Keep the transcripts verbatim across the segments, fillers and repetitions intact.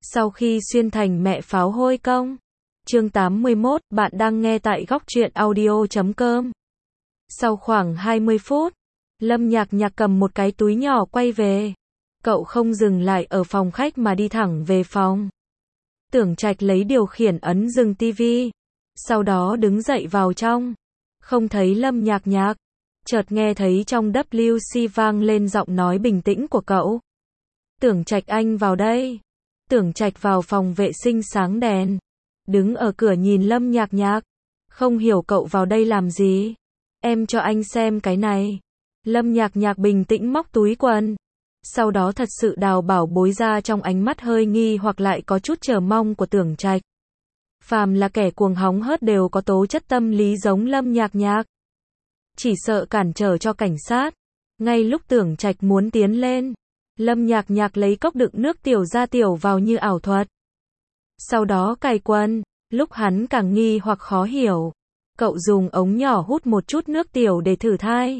Sau khi xuyên thành mẹ pháo hôi công. Chương tám mươi mốt, bạn đang nghe tại góc truyện audio chấm com. Sau khoảng hai mươi phút, Lâm Nhạc Nhạc cầm một cái túi nhỏ quay về. Cậu không dừng lại ở phòng khách mà đi thẳng về phòng. Tưởng Trạch lấy điều khiển ấn dừng tivi. Sau đó đứng dậy vào trong. Không thấy Lâm Nhạc Nhạc. Chợt nghe thấy trong vê kép xê vang lên giọng nói bình tĩnh của cậu. Tưởng Trạch anh vào đây. Tưởng Trạch vào phòng vệ sinh sáng đèn. Đứng ở cửa nhìn Lâm Nhạc Nhạc. Không hiểu cậu vào đây làm gì. Em cho anh xem cái này. Lâm Nhạc Nhạc bình tĩnh móc túi quần. Sau đó thật sự đào bảo bối ra trong ánh mắt hơi nghi hoặc lại có chút chờ mong của Tưởng Trạch. Phàm là kẻ cuồng hóng hớt đều có tố chất tâm lý giống Lâm Nhạc Nhạc. Chỉ sợ cản trở cho cảnh sát. Ngay lúc Tưởng Trạch muốn tiến lên, Lâm Nhạc Nhạc lấy cốc đựng nước tiểu ra tiểu vào như ảo thuật. Sau đó cài quần, lúc hắn càng nghi hoặc khó hiểu. Cậu dùng ống nhỏ hút một chút nước tiểu để thử thai.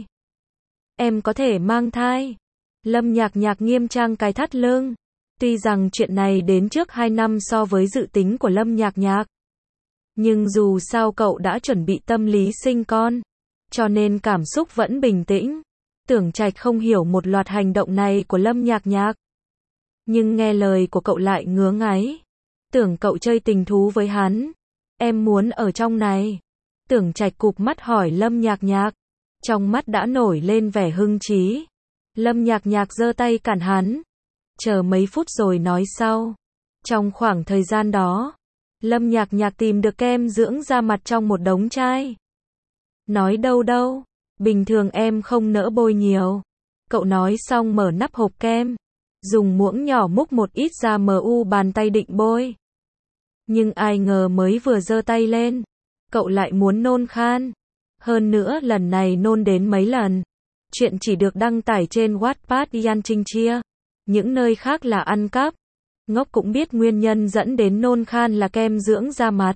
Em có thể mang thai. Lâm Nhạc Nhạc nghiêm trang cái thắt lưng. Tuy rằng chuyện này đến trước hai năm so với dự tính của Lâm Nhạc Nhạc. Nhưng dù sao cậu đã chuẩn bị tâm lý sinh con. Cho nên cảm xúc vẫn bình tĩnh. Tưởng Trạch không hiểu một loạt hành động này của Lâm Nhạc Nhạc. Nhưng nghe lời của cậu lại ngứa ngáy. Tưởng cậu chơi tình thú với hắn. Em muốn ở trong này. Tưởng Trạch cụp mắt hỏi Lâm Nhạc Nhạc. Trong mắt đã nổi lên vẻ hưng trí. Lâm Nhạc Nhạc giơ tay cản hắn. Chờ mấy phút rồi nói sau. Trong khoảng thời gian đó, Lâm Nhạc Nhạc tìm được kem dưỡng da mặt trong một đống chai. Nói đâu đâu, bình thường em không nỡ bôi nhiều. Cậu nói xong mở nắp hộp kem. Dùng muỗng nhỏ múc một ít ra mu bàn tay định bôi. Nhưng ai ngờ mới vừa giơ tay lên, cậu lại muốn nôn khan. Hơn nữa lần này nôn đến mấy lần. Chuyện chỉ được đăng tải trên Wattpad Yan Trinh Chia. Những nơi khác là ăn cắp. Ngốc cũng biết nguyên nhân dẫn đến nôn khan là kem dưỡng da mặt.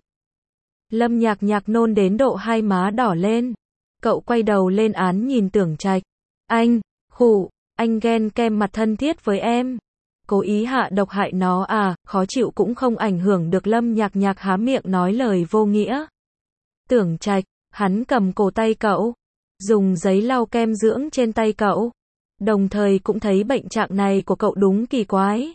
Lâm Nhạc Nhạc nôn đến độ hai má đỏ lên. Cậu quay đầu lên án nhìn Tưởng Trạch. Anh, khụ, anh ghen kem mặt thân thiết với em. Cố ý hạ độc hại nó à, khó chịu cũng không ảnh hưởng được. Lâm Nhạc Nhạc há miệng nói lời vô nghĩa. Tưởng Trạch, hắn cầm cổ tay cậu. Dùng giấy lau kem dưỡng trên tay cậu. Đồng thời cũng thấy bệnh trạng này của cậu đúng kỳ quái.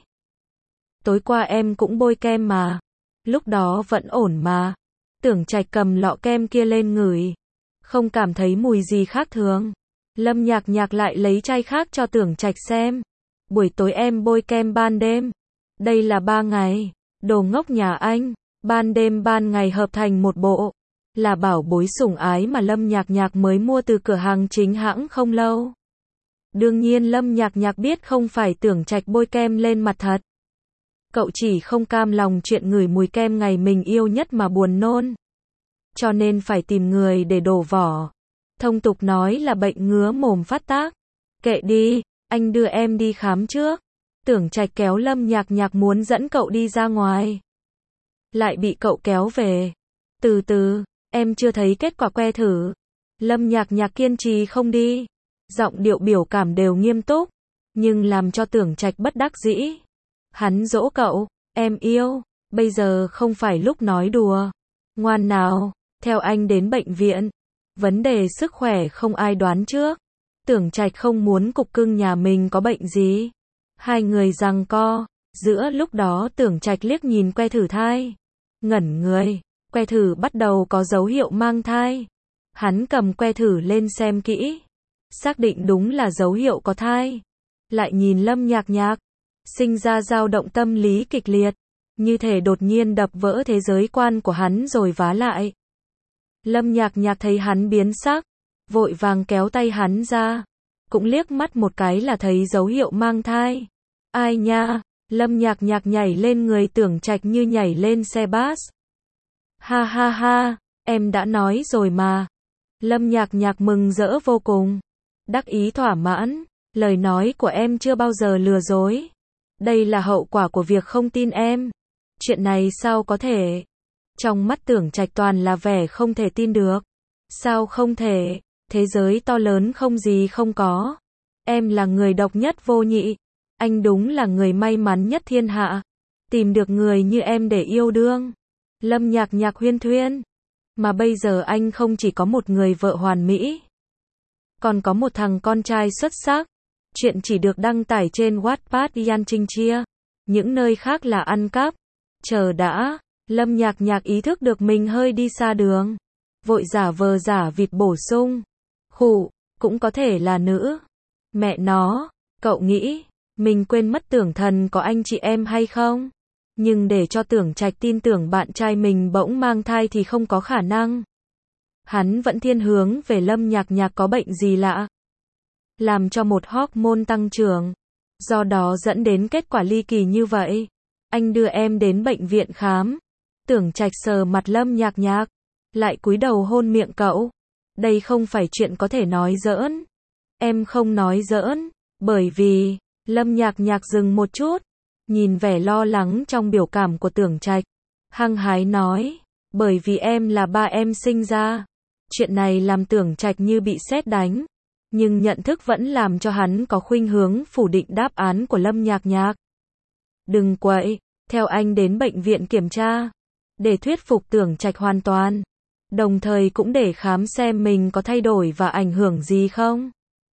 Tối qua em cũng bôi kem mà. Lúc đó vẫn ổn mà. Tưởng Trạch cầm lọ kem kia lên ngửi. Không cảm thấy mùi gì khác thường. Lâm Nhạc Nhạc lại lấy chai khác cho Tưởng Trạch xem. Buổi tối em bôi kem ban đêm. Đây là ba ngày. Đồ ngốc nhà anh. Ban đêm ban ngày hợp thành một bộ. Là bảo bối sủng ái mà Lâm Nhạc Nhạc mới mua từ cửa hàng chính hãng không lâu. Đương nhiên Lâm Nhạc Nhạc biết không phải Tưởng Trạch bôi kem lên mặt thật. Cậu chỉ không cam lòng chuyện ngửi mùi kem ngày mình yêu nhất mà buồn nôn. Cho nên phải tìm người để đổ vỏ. Thông tục nói là bệnh ngứa mồm phát tác. Kệ đi, anh đưa em đi khám trước. Tưởng Trạch kéo Lâm Nhạc Nhạc muốn dẫn cậu đi ra ngoài. Lại bị cậu kéo về. Từ từ, em chưa thấy kết quả que thử. Lâm Nhạc Nhạc kiên trì không đi. Giọng điệu biểu cảm đều nghiêm túc. Nhưng làm cho Tưởng Trạch bất đắc dĩ. Hắn dỗ cậu, em yêu, bây giờ không phải lúc nói đùa. Ngoan nào, theo anh đến bệnh viện. Vấn đề sức khỏe không ai đoán trước. Tưởng Trạch không muốn cục cưng nhà mình có bệnh gì. Hai người giằng co. Giữa lúc đó Tưởng Trạch liếc nhìn que thử thai. Ngẩn người, que thử bắt đầu có dấu hiệu mang thai. Hắn cầm que thử lên xem kỹ. Xác định đúng là dấu hiệu có thai. Lại nhìn Lâm Nhạc Nhạc. Sinh ra dao động tâm lý kịch liệt. Như thể đột nhiên đập vỡ thế giới quan của hắn rồi vá lại. Lâm Nhạc Nhạc thấy hắn biến sắc. Vội vàng kéo tay hắn ra. Cũng liếc mắt một cái là thấy dấu hiệu mang thai. Ai nha, Lâm Nhạc Nhạc nhảy lên người Tưởng Trạch như nhảy lên xe bus. Ha ha ha, em đã nói rồi mà. Lâm Nhạc Nhạc mừng rỡ vô cùng. Đắc ý thỏa mãn. Lời nói của em chưa bao giờ lừa dối. Đây là hậu quả của việc không tin em. Chuyện này sao có thể? Trong mắt Tưởng Trạch toàn là vẻ không thể tin được. Sao không thể? Thế giới to lớn không gì không có. Em là người độc nhất vô nhị. Anh đúng là người may mắn nhất thiên hạ. tìm được người như em để yêu đương. Lâm Nhạc Nhạc huyên thuyên. Mà bây giờ anh không chỉ có một người vợ hoàn mỹ, còn có một thằng con trai xuất sắc. Chuyện chỉ được đăng tải trên Wattpad Yan Trinh Chia. Những nơi khác là ăn cắp. Chờ đã, Lâm Nhạc Nhạc ý thức được mình hơi đi xa đường. Vội giả vờ giả vịt bổ sung. Khụ, cũng có thể là nữ. Mẹ nó, cậu nghĩ, mình quên mất Tưởng Thần có anh chị em hay không? Nhưng để cho Tưởng Trạch tin tưởng bạn trai mình bỗng mang thai thì không có khả năng. Hắn vẫn thiên hướng về Lâm Nhạc Nhạc có bệnh gì lạ, làm cho một hormone tăng trưởng, do đó dẫn đến kết quả ly kỳ như vậy. Anh đưa em đến bệnh viện khám. Tưởng Trạch sờ mặt Lâm Nhạc Nhạc, lại cúi đầu hôn miệng cậu. Đây không phải chuyện có thể nói giỡn. Em không nói giỡn, bởi vì, Lâm Nhạc Nhạc dừng một chút, nhìn vẻ lo lắng trong biểu cảm của Tưởng Trạch, hăng hái nói, bởi vì em là ba em sinh ra. Chuyện này làm Tưởng Trạch như bị sét đánh, nhưng nhận thức vẫn làm cho hắn có khuynh hướng phủ định đáp án của Lâm Nhạc Nhạc. Đừng quậy, theo anh đến bệnh viện kiểm tra, để thuyết phục Tưởng Trạch hoàn toàn, đồng thời cũng để khám xem mình có thay đổi và ảnh hưởng gì không.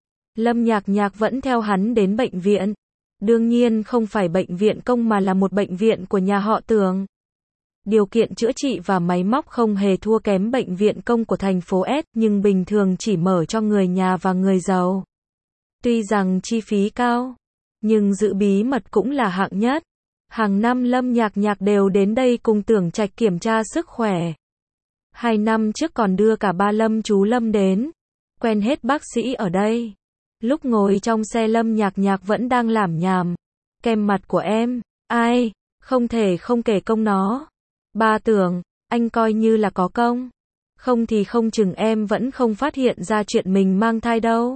Lâm Nhạc Nhạc vẫn theo hắn đến bệnh viện. Đương nhiên không phải bệnh viện công mà là một bệnh viện của nhà họ Tưởng. Điều kiện chữa trị và máy móc không hề thua kém bệnh viện công của thành phố S, nhưng bình thường chỉ mở cho người nhà và người giàu. Tuy rằng chi phí cao, nhưng giữ bí mật cũng là hạng nhất. Hàng năm Lâm Nhạc Nhạc đều đến đây cùng Tưởng Trạch kiểm tra sức khỏe. Hai năm trước còn đưa cả ba Lâm chú Lâm đến, quen hết bác sĩ ở đây. Lúc ngồi trong xe Lâm Nhạc Nhạc vẫn đang lảm nhảm. Kem mặt của em, ai, không thể không kể công nó. Ba Tưởng, anh coi như là có công. Không thì không chừng em vẫn không phát hiện ra chuyện mình mang thai đâu.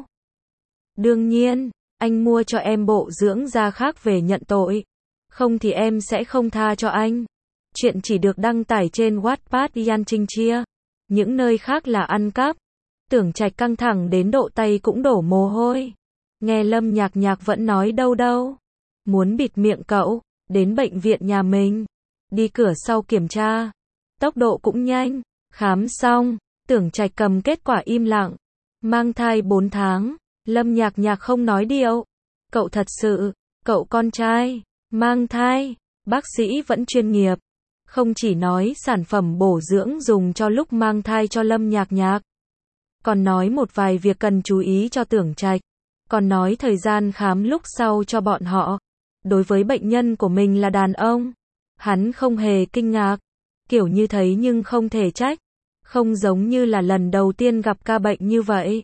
Đương nhiên, anh mua cho em bộ dưỡng da khác về nhận tội. Không thì em sẽ không tha cho anh. Chuyện chỉ được đăng tải trên Wattpad Yan Trinh Chia. Những nơi khác là ăn cắp. Tưởng Trạch căng thẳng đến độ tay cũng đổ mồ hôi. Nghe Lâm Nhạc Nhạc vẫn nói đâu đâu. Muốn bịt miệng cậu, đến bệnh viện nhà mình. Đi cửa sau kiểm tra. Tốc độ cũng nhanh. Khám xong, Tưởng Trạch cầm kết quả im lặng. Mang thai bốn tháng. Lâm Nhạc Nhạc không nói điệu. Cậu thật sự, cậu con trai, mang thai. Bác sĩ vẫn chuyên nghiệp. Không chỉ nói sản phẩm bổ dưỡng dùng cho lúc mang thai cho Lâm Nhạc Nhạc, còn nói một vài việc cần chú ý cho Tưởng Trạch, còn nói thời gian khám lúc sau cho bọn họ. Đối với bệnh nhân của mình là đàn ông, hắn không hề kinh ngạc, kiểu như thấy nhưng không thể trách, không giống như là lần đầu tiên gặp ca bệnh như vậy.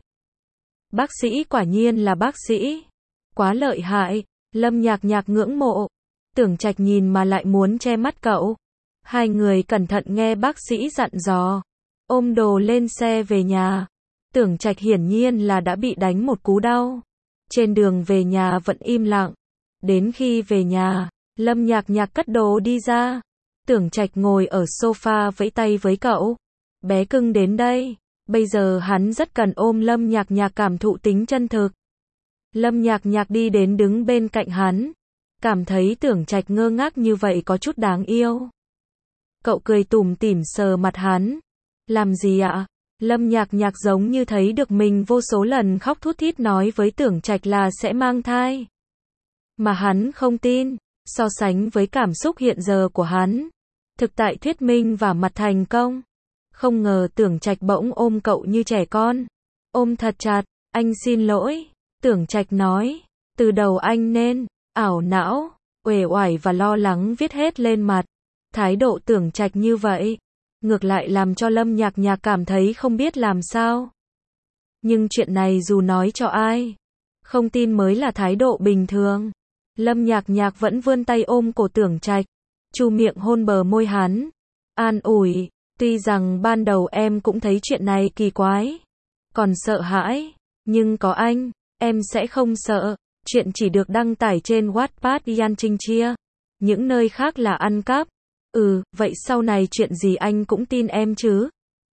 Bác sĩ quả nhiên là bác sĩ, quá lợi hại. Lâm Nhạc Nhạc ngưỡng mộ. Tưởng Trạch nhìn mà lại muốn che mắt cậu. Hai người cẩn thận nghe bác sĩ dặn dò, ôm đồ lên xe về nhà. Tưởng Trạch hiển nhiên là đã bị đánh một cú đau. Trên đường về nhà vẫn im lặng. Đến khi về nhà, Lâm Nhạc Nhạc cất đồ đi ra. Tưởng Trạch ngồi ở sofa vẫy tay với cậu. Bé cưng đến đây. Bây giờ hắn rất cần ôm Lâm Nhạc Nhạc cảm thụ tính chân thực. Lâm Nhạc Nhạc đi đến đứng bên cạnh hắn. Cảm thấy Tưởng Trạch ngơ ngác như vậy có chút đáng yêu. Cậu cười tủm tỉm sờ mặt hắn. Làm gì ạ? Lâm Nhạc Nhạc giống như thấy được mình vô số lần khóc thút thít nói với Tưởng Trạch là sẽ mang thai. Mà hắn không tin. So sánh với cảm xúc hiện giờ của hắn, thực tại thuyết minh và mặt thành công. Không ngờ Tưởng Trạch bỗng ôm cậu như trẻ con. Ôm thật chặt. Anh xin lỗi. Tưởng Trạch nói. Từ đầu anh nên ảo não, uể oải và lo lắng viết hết lên mặt. Thái độ Tưởng Trạch như vậy, ngược lại làm cho Lâm Nhạc Nhạc cảm thấy không biết làm sao. Nhưng chuyện này dù nói cho ai, không tin mới là thái độ bình thường. Lâm Nhạc Nhạc vẫn vươn tay ôm cổ Tưởng Trạch, chu miệng hôn bờ môi hắn, an ủi, tuy rằng ban đầu em cũng thấy chuyện này kỳ quái, còn sợ hãi, nhưng có anh, em sẽ không sợ. Chuyện chỉ được đăng tải trên Wattpad Yan Trinh Chia. Những nơi khác là ăn cắp. Ừ, vậy sau này chuyện gì anh cũng tin em chứ?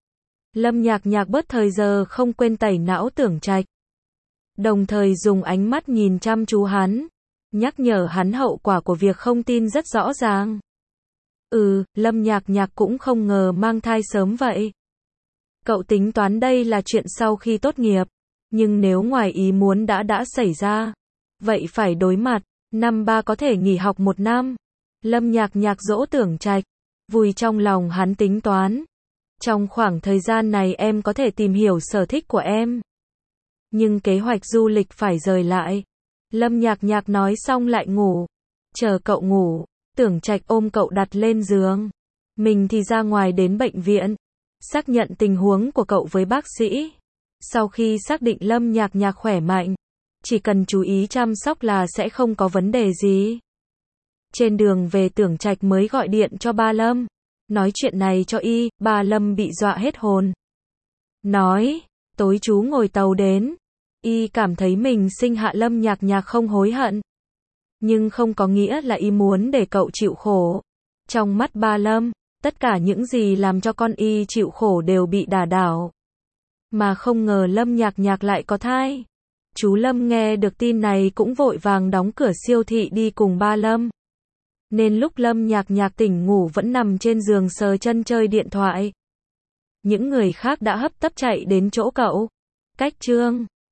Lâm Nhạc Nhạc bớt thời giờ không quên tẩy não Tưởng Trạch, đồng thời dùng ánh mắt nhìn chăm chú hắn. nhắc nhở hắn hậu quả của việc không tin rất rõ ràng. Ừ, Lâm Nhạc Nhạc cũng không ngờ mang thai sớm vậy. Cậu tính toán đây là chuyện sau khi tốt nghiệp, nhưng nếu ngoài ý muốn đã đã xảy ra, vậy phải đối mặt, năm ba có thể nghỉ học một năm. Lâm Nhạc Nhạc dỗ Tưởng Trạch, vui trong lòng hắn tính toán. Trong khoảng thời gian này em có thể tìm hiểu sở thích của em. Nhưng kế hoạch du lịch phải rời lại. Lâm Nhạc Nhạc nói xong lại ngủ. Chờ cậu ngủ, Tưởng Trạch ôm cậu đặt lên giường. Mình thì ra ngoài đến bệnh viện, xác nhận tình huống của cậu với bác sĩ. Sau khi xác định Lâm Nhạc Nhạc khỏe mạnh, chỉ cần chú ý chăm sóc là sẽ không có vấn đề gì. Trên đường về Tưởng Trạch mới gọi điện cho ba Lâm. Nói chuyện này cho y, ba Lâm bị dọa hết hồn. Nói, tối chú ngồi tàu đến. Y cảm thấy mình sinh hạ Lâm Nhạc Nhạc không hối hận. Nhưng không có nghĩa là y muốn để cậu chịu khổ. Trong mắt ba Lâm, tất cả những gì làm cho con y chịu khổ đều bị đả đảo. Mà không ngờ Lâm Nhạc Nhạc lại có thai. Chú Lâm nghe được tin này cũng vội vàng đóng cửa siêu thị đi cùng ba Lâm. Nên lúc Lâm Nhạc Nhạc tỉnh ngủ vẫn nằm trên giường sờ chân chơi điện thoại. Những người khác đã hấp tấp chạy đến chỗ cậu. Cách chương